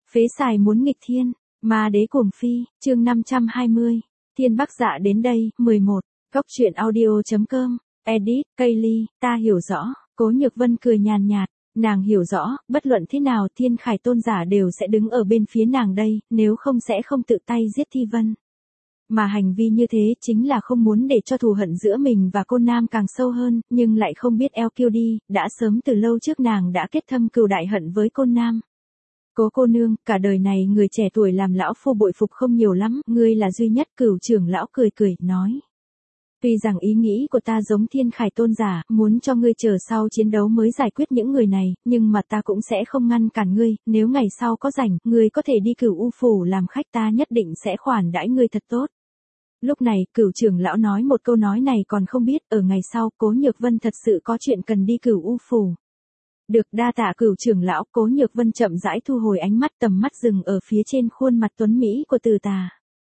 Phế xài muốn nghịch thiên, ma đế cuồng phi, chương 520. Thiên Bắc Dạ đến đây, 11. Góc truyện audio.com, edit, Kaylee, ta hiểu rõ, Cố Nhược Vân cười nhàn nhạt, nàng hiểu rõ, bất luận thế nào Thiên Khải tôn giả đều sẽ đứng ở bên phía nàng đây, nếu không sẽ không tự tay giết Thi Vân. Mà hành vi như thế chính là không muốn để cho thù hận giữa mình và cô nam càng sâu hơn, nhưng lại không biết eo kiêu đi, đã sớm từ lâu trước nàng đã kết thâm cừu đại hận với cô nam. Cố cô nương, cả đời này người trẻ tuổi làm lão phu bội phục không nhiều lắm, ngươi là duy nhất. Cửu trưởng lão cười cười, nói. Tuy rằng ý nghĩ của ta giống Thiên Khải tôn giả, muốn cho ngươi chờ sau chiến đấu mới giải quyết những người này, nhưng mà ta cũng sẽ không ngăn cản ngươi, nếu ngày sau có rảnh, ngươi có thể đi Cửu U phủ làm khách, ta nhất định sẽ khoản đãi ngươi thật tốt. Lúc này, Cửu trưởng lão nói một câu nói này còn không biết, ở ngày sau, Cố Nhược Vân thật sự có chuyện cần đi Cửu U phủ. Được, đa tạ Cửu trưởng lão. Cố Nhược Vân chậm rãi thu hồi ánh mắt, tầm mắt dừng ở phía trên khuôn mặt tuấn mỹ của Từ Tà.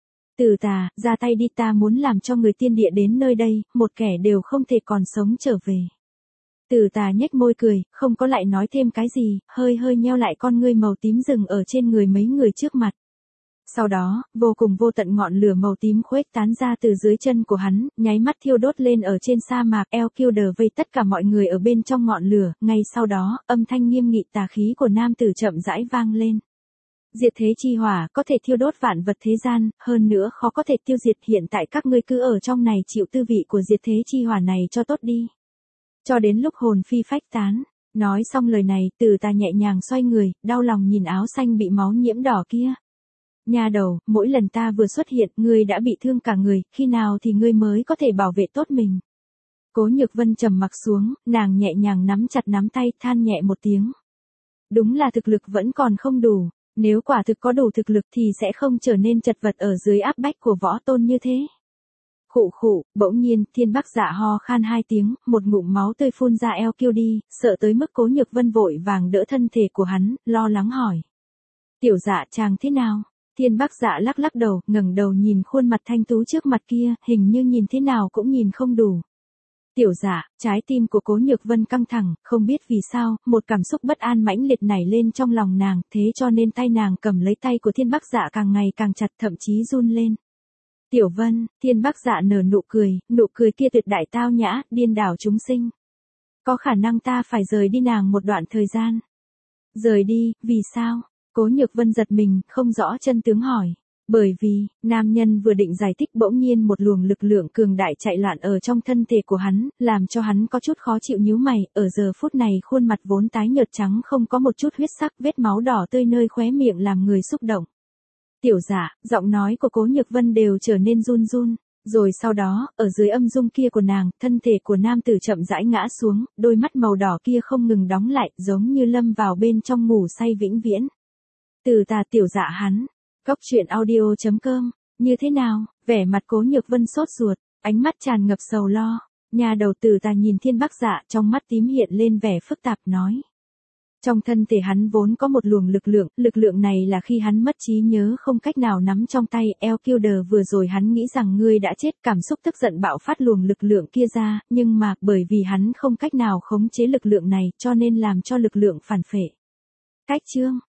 Từ Tà, ra tay đi, ta muốn làm cho người tiên địa đến nơi đây, một kẻ đều không thể còn sống trở về. Từ Tà nhếch môi cười, không có lại nói thêm cái gì, hơi nheo lại con ngươi màu tím dừng ở trên người mấy người trước mặt. Sau đó, vô cùng vô tận ngọn lửa màu tím khuếch tán ra từ dưới chân của hắn, nháy mắt thiêu đốt lên ở trên sa mạc. El Kilder vây tất cả mọi người ở bên trong ngọn lửa, ngay sau đó, âm thanh nghiêm nghị tà khí của nam tử chậm rãi vang lên. Diệt thế chi hỏa có thể thiêu đốt vạn vật thế gian, hơn nữa khó có thể tiêu diệt, hiện tại các ngươi cứ ở trong này chịu tư vị của diệt thế chi hỏa này cho tốt đi. Cho đến lúc hồn phi phách tán. Nói xong lời này, Từ Tà nhẹ nhàng xoay người, đau lòng nhìn áo xanh bị máu nhiễm đỏ kia. Nha đầu, mỗi lần ta vừa xuất hiện, ngươi đã bị thương cả người, khi nào thì ngươi mới có thể bảo vệ tốt mình. Cố Nhược Vân trầm mặc xuống, nàng nhẹ nhàng nắm chặt nắm tay, than nhẹ một tiếng. Đúng là thực lực vẫn còn không đủ, nếu quả thực có đủ thực lực thì sẽ không trở nên chật vật ở dưới áp bách của võ tôn như thế. Khụ khụ, bỗng nhiên, Thiên Bắc Dạ ho khan hai tiếng, một ngụm máu tươi phun ra eo kiêu đi, sợ tới mức Cố Nhược Vân vội vàng đỡ thân thể của hắn, lo lắng hỏi. Tiểu Dạ chàng thế nào? Thiên Bắc Dạ lắc lắc đầu, ngẩng đầu nhìn khuôn mặt thanh tú trước mặt kia, hình như nhìn thế nào cũng nhìn không đủ. Tiểu Dạ, trái tim của Cố Nhược Vân căng thẳng, không biết vì sao, một cảm xúc bất an mãnh liệt nảy lên trong lòng nàng, thế cho nên tay nàng cầm lấy tay của Thiên Bắc Dạ càng ngày càng chặt, thậm chí run lên. Tiểu Vân, Thiên Bắc Dạ nở nụ cười kia tuyệt đại tao nhã, điên đảo chúng sinh. Có khả năng ta phải rời đi nàng một đoạn thời gian. Rời đi, vì sao? Cố Nhược Vân giật mình, không rõ chân tướng hỏi. Bởi vì, nam nhân vừa định giải thích bỗng nhiên một luồng lực lượng cường đại chạy loạn ở trong thân thể của hắn, làm cho hắn có chút khó chịu nhíu mày, ở giờ phút này khuôn mặt vốn tái nhợt trắng không có một chút huyết sắc, vết máu đỏ tươi nơi khóe miệng làm người xúc động. Tiểu Dạ, giọng nói của Cố Nhược Vân đều trở nên run run. Rồi sau đó, ở dưới âm dung kia của nàng, thân thể của nam tử chậm rãi ngã xuống, đôi mắt màu đỏ kia không ngừng đóng lại, giống như lâm vào bên trong ngủ say vĩnh viễn. Từ Tà, Tiểu Dạ hắn. Góc truyện audio.com, như thế nào? Vẻ mặt Cố Nhược Vân sốt ruột, ánh mắt tràn ngập sầu lo. Nhà đầu Từ Tà nhìn Thiên Bắc Dạ, trong mắt tím hiện lên vẻ phức tạp nói. Trong thân thể hắn vốn có một luồng lực lượng này là khi hắn mất trí nhớ không cách nào nắm trong tay. El Kilder vừa rồi hắn nghĩ rằng ngươi đã chết, cảm xúc tức giận bạo phát luồng lực lượng kia ra, nhưng mà, bởi vì hắn không cách nào khống chế lực lượng này, cho nên làm cho lực lượng phản phệ. Cách chương.